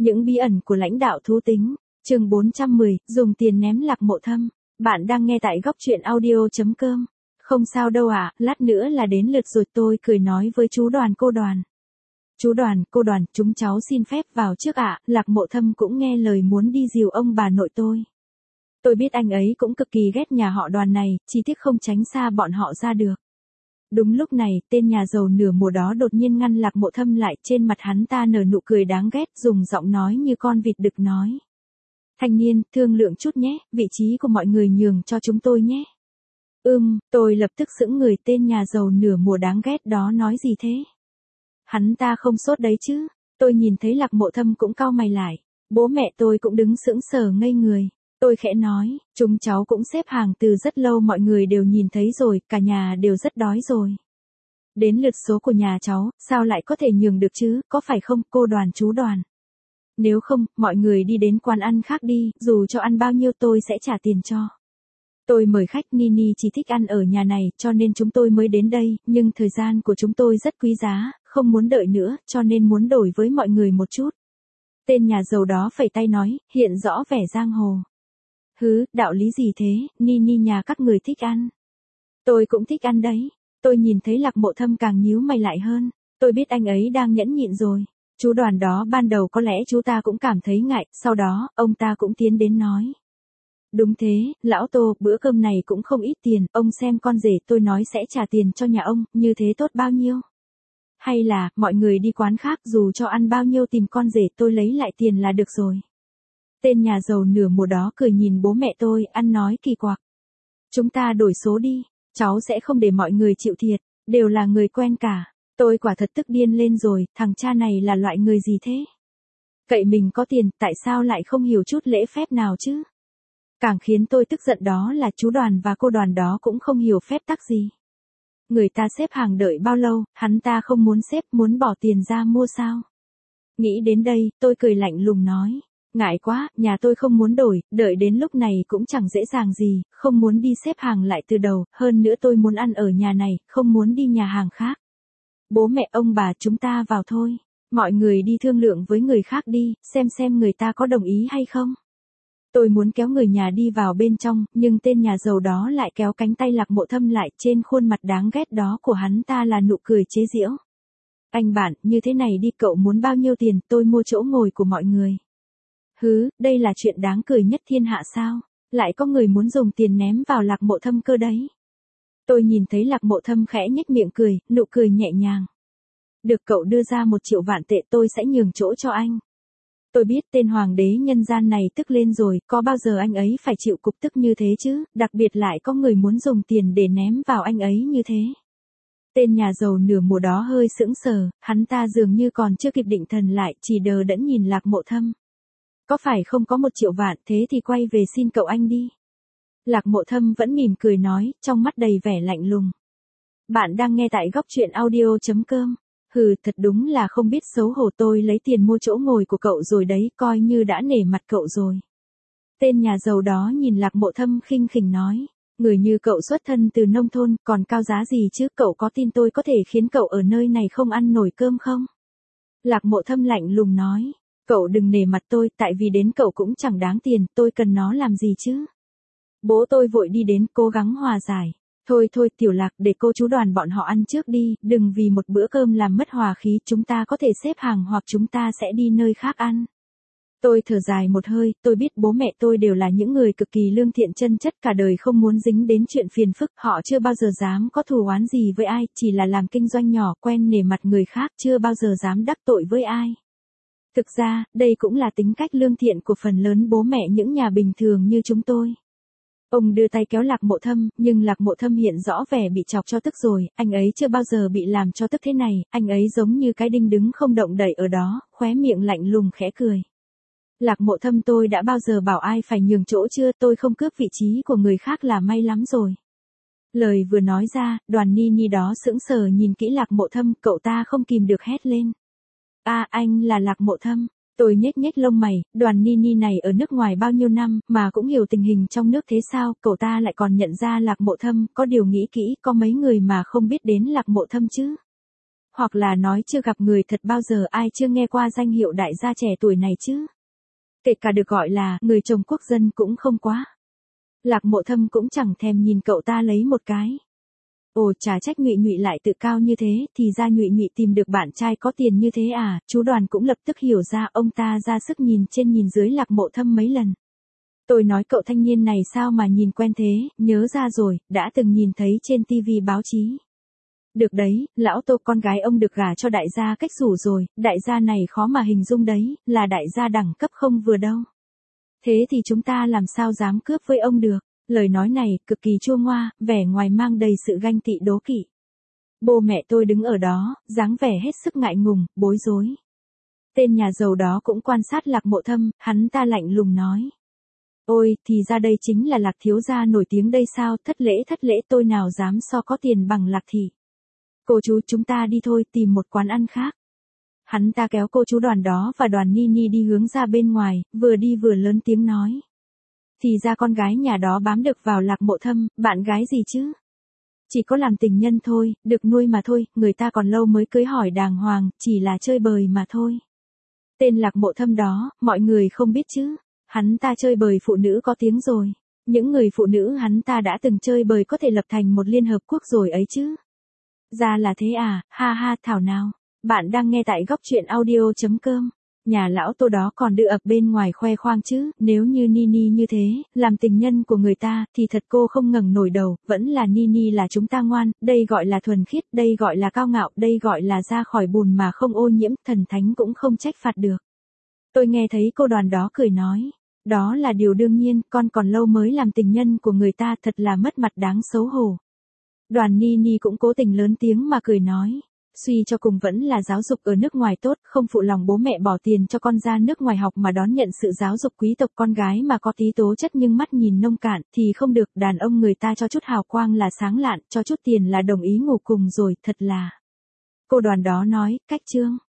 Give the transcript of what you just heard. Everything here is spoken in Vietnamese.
Những bí ẩn của lãnh đạo thú tính, chương 410, dùng tiền ném Lạc Mộ Thâm. Bạn đang nghe tại góc truyện audio.com. Không sao đâu ạ, lát nữa là đến lượt rồi, tôi cười nói với chú Đoàn cô Đoàn. Chú Đoàn, cô Đoàn, chúng cháu xin phép vào trước ạ. Lạc Mộ Thâm cũng nghe lời muốn đi dìu ông bà nội tôi. Tôi biết anh ấy cũng cực kỳ ghét nhà họ Đoàn này, chỉ tiếc không tránh xa bọn họ ra được. Đúng lúc này, tên nhà giàu nửa mùa đó đột nhiên ngăn Lạc Mộ Thâm lại, trên mặt hắn ta nở nụ cười đáng ghét, dùng giọng nói như con vịt đực nói. Thanh niên, thương lượng chút nhé, vị trí của mọi người nhường cho chúng tôi nhé. Tôi lập tức sững người, tên nhà giàu nửa mùa đáng ghét đó nói gì thế? Hắn ta không sốt đấy chứ? Tôi nhìn thấy Lạc Mộ Thâm cũng cau mày lại. Bố mẹ tôi cũng đứng sững sờ ngây người. Tôi khẽ nói, chúng cháu cũng xếp hàng từ rất lâu, mọi người đều nhìn thấy rồi, cả nhà đều rất đói rồi. Đến lượt số của nhà cháu, sao lại có thể nhường được chứ, có phải không, cô Đoàn chú Đoàn? Nếu không, mọi người đi đến quán ăn khác đi, dù cho ăn bao nhiêu tôi sẽ trả tiền cho. Tôi mời khách, Nini chỉ thích ăn ở nhà này, cho nên chúng tôi mới đến đây, nhưng thời gian của chúng tôi rất quý giá, không muốn đợi nữa, cho nên muốn đổi với mọi người một chút. Tên nhà giàu đó phẩy tay nói, hiện rõ vẻ giang hồ. Đạo lý gì thế, Nini nhà các người thích ăn. Tôi cũng thích ăn đấy. Tôi nhìn thấy Lạc Mộ Thâm càng nhíu mày lại hơn. Tôi biết anh ấy đang nhẫn nhịn rồi. Chú Đoàn đó ban đầu có lẽ chú ta cũng cảm thấy ngại, sau đó, ông ta cũng tiến đến nói. Đúng thế, lão Tô, bữa cơm này cũng không ít tiền, ông xem con rể tôi nói sẽ trả tiền cho nhà ông, như thế tốt bao nhiêu? Hay là, mọi người đi quán khác dù cho ăn bao nhiêu tìm con rể tôi lấy lại tiền là được rồi. Tên nhà giàu nửa mùa đó cười nhìn bố mẹ tôi, ăn nói kỳ quặc. Chúng ta đổi số đi, cháu sẽ không để mọi người chịu thiệt, đều là người quen cả. Tôi quả thật tức điên lên rồi, thằng cha này là loại người gì thế? Cậy mình có tiền, tại sao lại không hiểu chút lễ phép nào chứ? Càng khiến tôi tức giận đó là chú Đoàn và cô Đoàn đó cũng không hiểu phép tắc gì. Người ta xếp hàng đợi bao lâu, hắn ta không muốn xếp, muốn bỏ tiền ra mua sao? Nghĩ đến đây, tôi cười lạnh lùng nói. Ngại quá, nhà tôi không muốn đổi, đợi đến lúc này cũng chẳng dễ dàng gì, không muốn đi xếp hàng lại từ đầu, hơn nữa tôi muốn ăn ở nhà này, không muốn đi nhà hàng khác. Bố mẹ ông bà chúng ta vào thôi, mọi người đi thương lượng với người khác đi, xem người ta có đồng ý hay không. Tôi muốn kéo người nhà đi vào bên trong, nhưng tên nhà giàu đó lại kéo cánh tay Lạc Mộ Thâm lại, trên khuôn mặt đáng ghét đó của hắn ta là nụ cười chế giễu. Anh bạn, như thế này đi, cậu muốn bao nhiêu tiền, tôi mua chỗ ngồi của mọi người. Đây là chuyện đáng cười nhất thiên hạ sao? Lại có người muốn dùng tiền ném vào Lạc Mộ Thâm cơ đấy. Tôi nhìn thấy Lạc Mộ Thâm khẽ nhếch miệng cười, nụ cười nhẹ nhàng. Được, cậu đưa ra 1 triệu vạn tệ tôi sẽ nhường chỗ cho anh. Tôi biết tên hoàng đế nhân gian này tức lên rồi, có bao giờ anh ấy phải chịu cục tức như thế chứ, đặc biệt lại có người muốn dùng tiền để ném vào anh ấy như thế. Tên nhà giàu nửa mùa đó hơi sững sờ, hắn ta dường như còn chưa kịp định thần lại, chỉ đờ đẫn nhìn Lạc Mộ Thâm. Có phải không có 1 triệu vạn, thế thì quay về xin cậu anh đi. Lạc Mộ Thâm vẫn mỉm cười nói, trong mắt đầy vẻ lạnh lùng. Bạn đang nghe tại góc truyện audio.com. Thật đúng là không biết xấu hổ, tôi lấy tiền mua chỗ ngồi của cậu rồi đấy, coi như đã nể mặt cậu rồi. Tên nhà giàu đó nhìn Lạc Mộ Thâm khinh khỉnh nói, người như cậu xuất thân từ nông thôn, còn cao giá gì chứ, cậu có tin tôi có thể khiến cậu ở nơi này không ăn nổi cơm không? Lạc Mộ Thâm lạnh lùng nói, cậu đừng nể mặt tôi, tại vì đến cậu cũng chẳng đáng tiền, tôi cần nó làm gì chứ? Bố tôi vội đi đến, cố gắng hòa giải. Thôi Tiểu Lạc, để cô chú Đoàn bọn họ ăn trước đi, đừng vì một bữa cơm làm mất hòa khí, chúng ta có thể xếp hàng hoặc chúng ta sẽ đi nơi khác ăn. Tôi thở dài một hơi, tôi biết bố mẹ tôi đều là những người cực kỳ lương thiện chân chất, cả đời không muốn dính đến chuyện phiền phức, họ chưa bao giờ dám có thù oán gì với ai, chỉ là làm kinh doanh nhỏ, quen nể mặt người khác, chưa bao giờ dám đắc tội với ai. Thực ra, đây cũng là tính cách lương thiện của phần lớn bố mẹ những nhà bình thường như chúng tôi. Ông đưa tay kéo Lạc Mộ Thâm, nhưng Lạc Mộ Thâm hiện rõ vẻ bị chọc cho tức rồi, anh ấy chưa bao giờ bị làm cho tức thế này, anh ấy giống như cái đinh đứng không động đậy ở đó, khóe miệng lạnh lùng khẽ cười. Lạc Mộ Thâm, tôi đã bao giờ bảo ai phải nhường chỗ chưa, tôi không cướp vị trí của người khác là may lắm rồi. Lời vừa nói ra, Đoàn Nini đó sững sờ nhìn kỹ Lạc Mộ Thâm, cậu ta không kìm được hét lên. Anh là Lạc Mộ Thâm. Tôi nhếch lông mày, Đoàn Nini này ở nước ngoài bao nhiêu năm, mà cũng hiểu tình hình trong nước thế sao, cậu ta lại còn nhận ra Lạc Mộ Thâm, có điều nghĩ kỹ, có mấy người mà không biết đến Lạc Mộ Thâm chứ. Hoặc là nói chưa gặp người thật bao giờ, ai chưa nghe qua danh hiệu đại gia trẻ tuổi này chứ. Kể cả được gọi là người chồng quốc dân cũng không quá. Lạc Mộ Thâm cũng chẳng thèm nhìn cậu ta lấy một cái. Ồ, chả trách Nhụy Nhụy lại tự cao như thế, thì ra Nhụy Nhụy tìm được bạn trai có tiền như thế à. Chú Đoàn cũng lập tức hiểu ra, ông ta ra sức nhìn trên nhìn dưới Lạc Mộ Thâm mấy lần. Tôi nói cậu thanh niên này sao mà nhìn quen thế, nhớ ra rồi, đã từng nhìn thấy trên tivi báo chí. Được đấy, lão Tô, con gái ông được gả cho đại gia Cách Rủ rồi, đại gia này khó mà hình dung đấy, là đại gia đẳng cấp không vừa đâu. Thế thì chúng ta làm sao dám cướp với ông được. Lời nói này cực kỳ chua ngoa, vẻ ngoài mang đầy sự ganh tị đố kỵ. Bố mẹ tôi đứng ở đó, dáng vẻ hết sức ngại ngùng, bối rối. Tên nhà giàu đó cũng quan sát Lạc Mộ Thâm, hắn ta lạnh lùng nói. Ôi, thì ra đây chính là Lạc thiếu gia nổi tiếng đây sao, thất lễ tôi nào dám so có tiền bằng Lạc thị. Cô chú, chúng ta đi thôi, tìm một quán ăn khác. Hắn ta kéo cô chú Đoàn đó và Đoàn Nini đi hướng ra bên ngoài, vừa đi vừa lớn tiếng nói. Thì ra con gái nhà đó bám được vào Lạc Mộ Thâm, bạn gái gì chứ? Chỉ có làm tình nhân thôi, được nuôi mà thôi, người ta còn lâu mới cưới hỏi đàng hoàng, chỉ là chơi bời mà thôi. Tên Lạc Mộ Thâm đó, mọi người không biết chứ. Hắn ta chơi bời phụ nữ có tiếng rồi. Những người phụ nữ hắn ta đã từng chơi bời có thể lập thành một liên hợp quốc rồi ấy chứ. Ra là thế à, ha ha, thảo nào. Bạn đang nghe tại góc truyện audio.com. Nhà lão Tô đó còn đưa ập bên ngoài khoe khoang chứ, nếu như Nini như thế, làm tình nhân của người ta, thì thật cô không ngẩng nổi đầu, vẫn là Nini là chúng ta ngoan, đây gọi là thuần khiết, đây gọi là cao ngạo, đây gọi là ra khỏi bùn mà không ô nhiễm, thần thánh cũng không trách phạt được. Tôi nghe thấy cô Đoàn đó cười nói, đó là điều đương nhiên, con còn lâu mới làm tình nhân của người ta, thật là mất mặt đáng xấu hổ. Đoàn Nini cũng cố tình lớn tiếng mà cười nói. Suy cho cùng vẫn là giáo dục ở nước ngoài tốt, không phụ lòng bố mẹ bỏ tiền cho con ra nước ngoài học mà đón nhận sự giáo dục quý tộc, con gái mà có tí tố chất nhưng mắt nhìn nông cạn thì không được, đàn ông người ta cho chút hào quang là sáng lạn, cho chút tiền là đồng ý ngủ cùng rồi, thật là. Cô Đoàn đó nói, cách trương.